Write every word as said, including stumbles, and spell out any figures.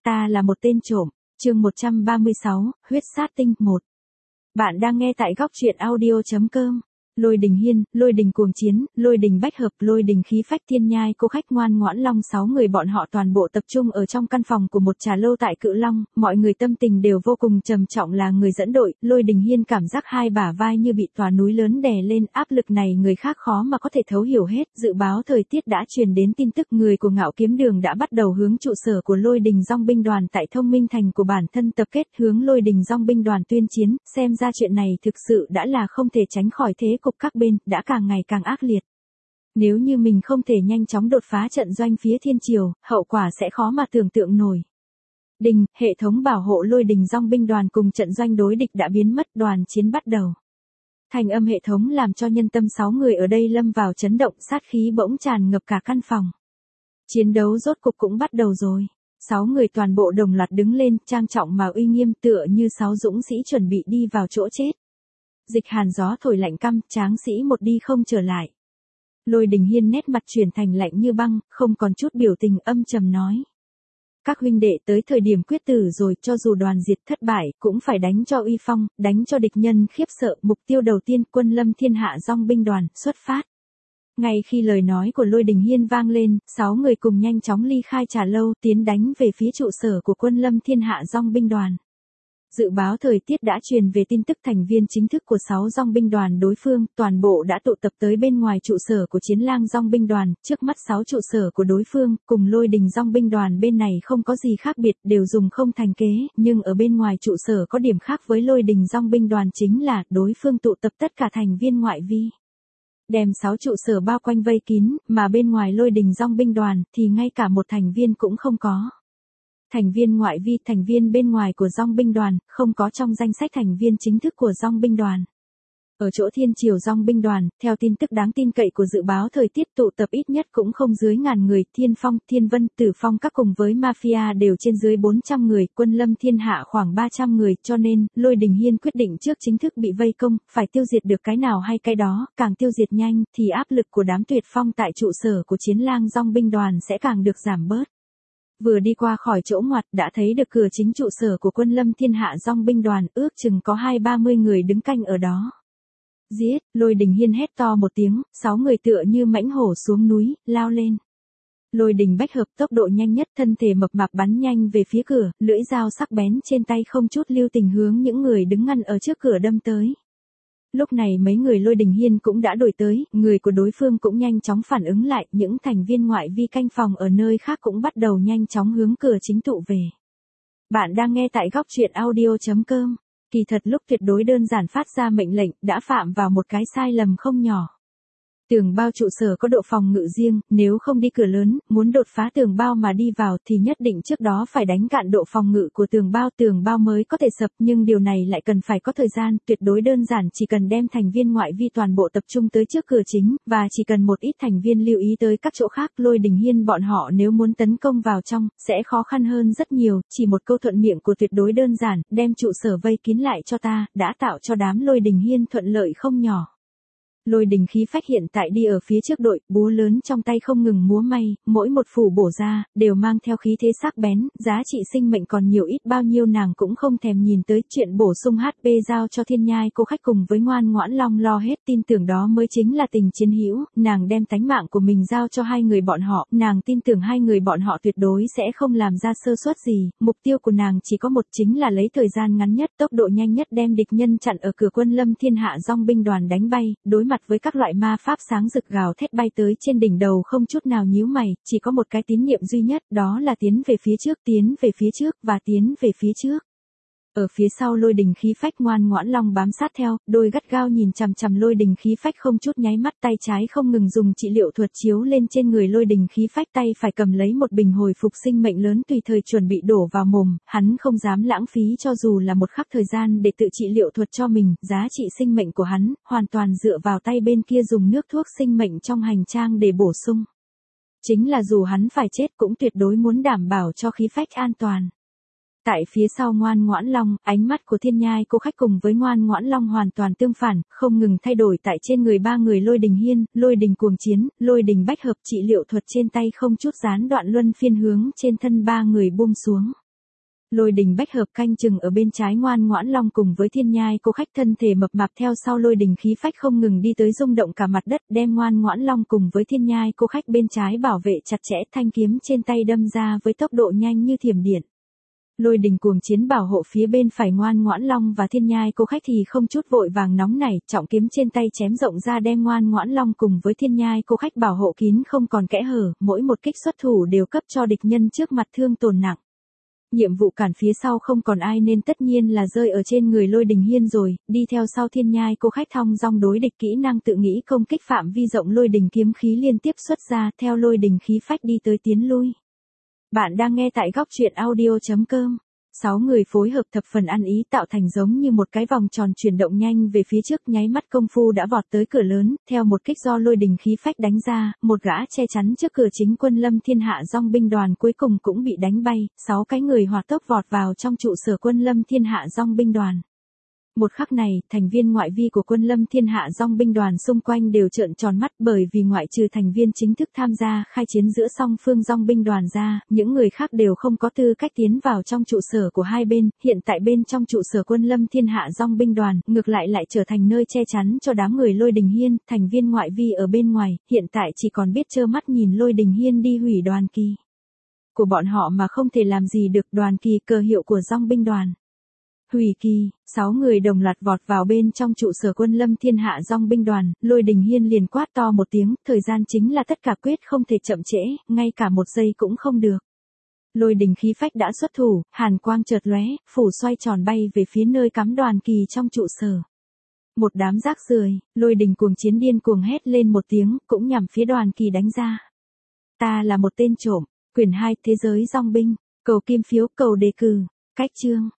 Ta là một tên trộm, chương một trăm ba mươi sáu, huyết sát tinh một. Bạn đang nghe tại góc truyện audio chấm com. Lôi đình hiên, lôi đình cuồng chiến, lôi đình bách hợp, lôi đình khí phách thiên nhai cô khách ngoan ngoãn long sáu người bọn họ toàn bộ tập trung ở trong căn phòng của một trà lâu tại Cự Long, mọi người tâm tình đều vô cùng trầm trọng là người dẫn đội, lôi đình hiên cảm giác hai bả vai như bị tòa núi lớn đè lên, áp lực này người khác khó mà có thể thấu hiểu hết, dự báo thời tiết đã truyền đến tin tức người của Ngạo Kiếm Đường đã bắt đầu hướng trụ sở của lôi đình dong binh đoàn tại Thông Minh Thành của bản thân tập kết hướng lôi đình dong binh đoàn tuyên chiến, xem ra chuyện này thực sự đã là không thể tránh khỏi thế cục các bên đã càng ngày càng ác liệt. Nếu như mình không thể nhanh chóng đột phá trận doanh phía thiên triều, hậu quả sẽ khó mà tưởng tượng nổi. Đình, hệ thống bảo hộ lôi đình dong binh đoàn cùng trận doanh đối địch đã biến mất, đoàn chiến bắt đầu. Thành âm hệ thống làm cho nhân tâm sáu người ở đây lâm vào chấn động, sát khí bỗng tràn ngập cả căn phòng. Chiến đấu rốt cục cũng bắt đầu rồi. Sáu người toàn bộ đồng loạt đứng lên, trang trọng mà uy nghiêm tựa như sáu dũng sĩ chuẩn bị đi vào chỗ chết. Dịch hàn gió thổi lạnh căm, tráng sĩ một đi không trở lại. Lôi đình hiên nét mặt chuyển thành lạnh như băng, không còn chút biểu tình, âm trầm nói. Các huynh đệ tới thời điểm quyết tử rồi, cho dù đoàn diệt thất bại, cũng phải đánh cho uy phong, đánh cho địch nhân khiếp sợ. Mục tiêu đầu tiên, quân lâm thiên hạ dong binh đoàn, xuất phát. Ngay khi lời nói của lôi đình hiên vang lên, sáu người cùng nhanh chóng ly khai trà lâu, tiến đánh về phía trụ sở của quân lâm thiên hạ dong binh đoàn. Dự báo thời tiết đã truyền về tin tức thành viên chính thức của sáu dong binh đoàn đối phương, toàn bộ đã tụ tập tới bên ngoài trụ sở của Chiến Lang dong binh đoàn, trước mắt sáu trụ sở của đối phương, cùng lôi đình dong binh đoàn bên này không có gì khác biệt, đều dùng không thành kế, nhưng ở bên ngoài trụ sở có điểm khác với lôi đình dong binh đoàn chính là, đối phương tụ tập tất cả thành viên ngoại vi. Đem sáu trụ sở bao quanh vây kín, mà bên ngoài lôi đình dong binh đoàn, thì ngay cả một thành viên cũng không có. Thành viên ngoại vi, thành viên bên ngoài của dong binh đoàn, không có trong danh sách thành viên chính thức của dong binh đoàn. Ở chỗ thiên triều dong binh đoàn, theo tin tức đáng tin cậy của dự báo thời tiết tụ tập ít nhất cũng không dưới ngàn người, Thiên Phong, Thiên Vân, Tử Phong các cùng với mafia đều trên dưới bốn trăm người, quân lâm thiên hạ khoảng ba trăm người, cho nên, lôi đình hiên quyết định trước chính thức bị vây công, phải tiêu diệt được cái nào hay cái đó, càng tiêu diệt nhanh, thì áp lực của đám tuyệt phong tại trụ sở của Chiến Lang dong binh đoàn sẽ càng được giảm bớt. Vừa đi qua khỏi chỗ ngoặt đã thấy được cửa chính trụ sở của quân lâm thiên hạ dong binh đoàn, ước chừng có hai ba mươi người đứng canh ở đó. Giết, lôi đình hiên hét to một tiếng, sáu người tựa như mãnh hổ xuống núi, lao lên. Lôi đình bách hợp tốc độ nhanh nhất, thân thể mập mạp bắn nhanh về phía cửa, lưỡi dao sắc bén trên tay không chút lưu tình hướng những người đứng ngăn ở trước cửa đâm tới. Lúc này mấy người lôi đình hiên cũng đã đuổi tới, người của đối phương cũng nhanh chóng phản ứng lại, những thành viên ngoại vi canh phòng ở nơi khác cũng bắt đầu nhanh chóng hướng cửa chính tụ về. Bạn đang nghe tại góc truyện audio chấm com. Kỳ thật lúc tuyệt đối đơn giản phát ra mệnh lệnh, đã phạm vào một cái sai lầm không nhỏ. Tường bao trụ sở có độ phòng ngự riêng, nếu không đi cửa lớn, muốn đột phá tường bao mà đi vào thì nhất định trước đó phải đánh cạn độ phòng ngự của tường bao, tường bao mới có thể sập, nhưng điều này lại cần phải có thời gian, tuyệt đối đơn giản chỉ cần đem thành viên ngoại vi toàn bộ tập trung tới trước cửa chính, và chỉ cần một ít thành viên lưu ý tới các chỗ khác, lôi đình hiên bọn họ nếu muốn tấn công vào trong, sẽ khó khăn hơn rất nhiều, chỉ một câu thuận miệng của tuyệt đối đơn giản, đem trụ sở vây kín lại cho ta, đã tạo cho đám lôi đình hiên thuận lợi không nhỏ. Lôi đình khí phách hiện tại đi ở phía trước đội, búa lớn trong tay không ngừng múa may, mỗi một phủ bổ ra, đều mang theo khí thế sắc bén, giá trị sinh mệnh còn nhiều ít bao nhiêu nàng cũng không thèm nhìn tới, chuyện bổ sung hát pê giao cho thiên nhai cô khách cùng với ngoan ngoãn long lo hết, tin tưởng đó mới chính là tình chiến hữu, nàng đem tánh mạng của mình giao cho hai người bọn họ, nàng tin tưởng hai người bọn họ tuyệt đối sẽ không làm ra sơ suất gì, mục tiêu của nàng chỉ có một chính là lấy thời gian ngắn nhất, tốc độ nhanh nhất đem địch nhân chặn ở cửa quân lâm thiên hạ dong binh đoàn đánh bay, đối mặt với các loại ma pháp sáng rực gào thét bay tới trên đỉnh đầu không chút nào nhíu mày, chỉ có một cái tín niệm duy nhất, đó là tiến về phía trước, tiến về phía trước, và tiến về phía trước. Ở phía sau lôi đình khí phách ngoan ngoãn long bám sát theo, đôi gắt gao nhìn chằm chằm lôi đình khí phách không chút nháy mắt, tay trái không ngừng dùng trị liệu thuật chiếu lên trên người lôi đình khí phách, tay phải cầm lấy một bình hồi phục sinh mệnh lớn tùy thời chuẩn bị đổ vào mồm, hắn không dám lãng phí cho dù là một khắc thời gian để tự trị liệu thuật cho mình, giá trị sinh mệnh của hắn, hoàn toàn dựa vào tay bên kia dùng nước thuốc sinh mệnh trong hành trang để bổ sung. Chính là dù hắn phải chết cũng tuyệt đối muốn đảm bảo cho khí phách an toàn. Tại phía sau ngoan ngoãn long, ánh mắt của thiên nhai cô khách cùng với ngoan ngoãn long hoàn toàn tương phản, không ngừng thay đổi tại trên người ba người lôi đình hiên, lôi đình cuồng chiến, lôi đình bách hợp, trị liệu thuật trên tay không chút gián đoạn luân phiên hướng trên thân ba người buông xuống. Lôi đình bách hợp canh chừng ở bên trái ngoan ngoãn long cùng với thiên nhai cô khách thân thể mập mạp theo sau lôi đình khí phách không ngừng đi tới rung động cả mặt đất đem ngoan ngoãn long cùng với thiên nhai cô khách bên trái bảo vệ chặt chẽ thanh kiếm trên tay đâm ra với tốc độ nhanh như thiểm điện. Lôi đình cuồng chiến bảo hộ phía bên phải ngoan ngoãn long và thiên nhai cô khách thì không chút vội vàng nóng nảy, trọng kiếm trên tay chém rộng ra đem ngoan ngoãn long cùng với thiên nhai cô khách bảo hộ kín không còn kẽ hở, mỗi một kích xuất thủ đều cấp cho địch nhân trước mặt thương tổn nặng. Nhiệm vụ cản phía sau không còn ai nên tất nhiên là rơi ở trên người lôi đình hiên rồi, đi theo sau thiên nhai cô khách thong dong đối địch kỹ năng tự nghĩ công kích phạm vi rộng lôi đình kiếm khí liên tiếp xuất ra theo lôi đình khí phách đi tới tiến lui. Bạn đang nghe tại góc truyện audio.com. Sáu người phối hợp thập phần ăn ý tạo thành giống như một cái vòng tròn chuyển động nhanh về phía trước nháy mắt công phu đã vọt tới cửa lớn, theo một kích do lôi đình khí phách đánh ra, một gã che chắn trước cửa chính quân lâm thiên hạ dòng binh đoàn cuối cùng cũng bị đánh bay, sáu cái người hỏa tốc vọt vào trong trụ sở quân lâm thiên hạ dòng binh đoàn. Một khắc này, thành viên ngoại vi của quân lâm thiên hạ dòng binh đoàn xung quanh đều trợn tròn mắt bởi vì ngoại trừ thành viên chính thức tham gia khai chiến giữa song phương dòng binh đoàn ra, những người khác đều không có tư cách tiến vào trong trụ sở của hai bên, hiện tại bên trong trụ sở quân lâm thiên hạ dòng binh đoàn, ngược lại lại trở thành nơi che chắn cho đám người lôi đình hiên, thành viên ngoại vi ở bên ngoài, hiện tại chỉ còn biết trơ mắt nhìn lôi đình hiên đi hủy đoàn kỳ của bọn họ mà không thể làm gì được đoàn kỳ cờ hiệu của dòng binh đoàn. Hủy kỳ, sáu người đồng loạt vọt vào bên trong trụ sở quân lâm thiên hạ dòng binh đoàn, lôi đình hiên liền quát to một tiếng, thời gian chính là tất cả quyết không thể chậm trễ, ngay cả một giây cũng không được. Lôi đình khí phách đã xuất thủ, hàn quang chợt lóe, phủ xoay tròn bay về phía nơi cắm đoàn kỳ trong trụ sở. Một đám rác rưởi, lôi đình cuồng chiến điên cuồng hét lên một tiếng, cũng nhằm phía đoàn kỳ đánh ra. Ta là một tên trộm, quyển hai thế giới dòng binh, cầu kim phiếu, cầu đề cử, cách chương.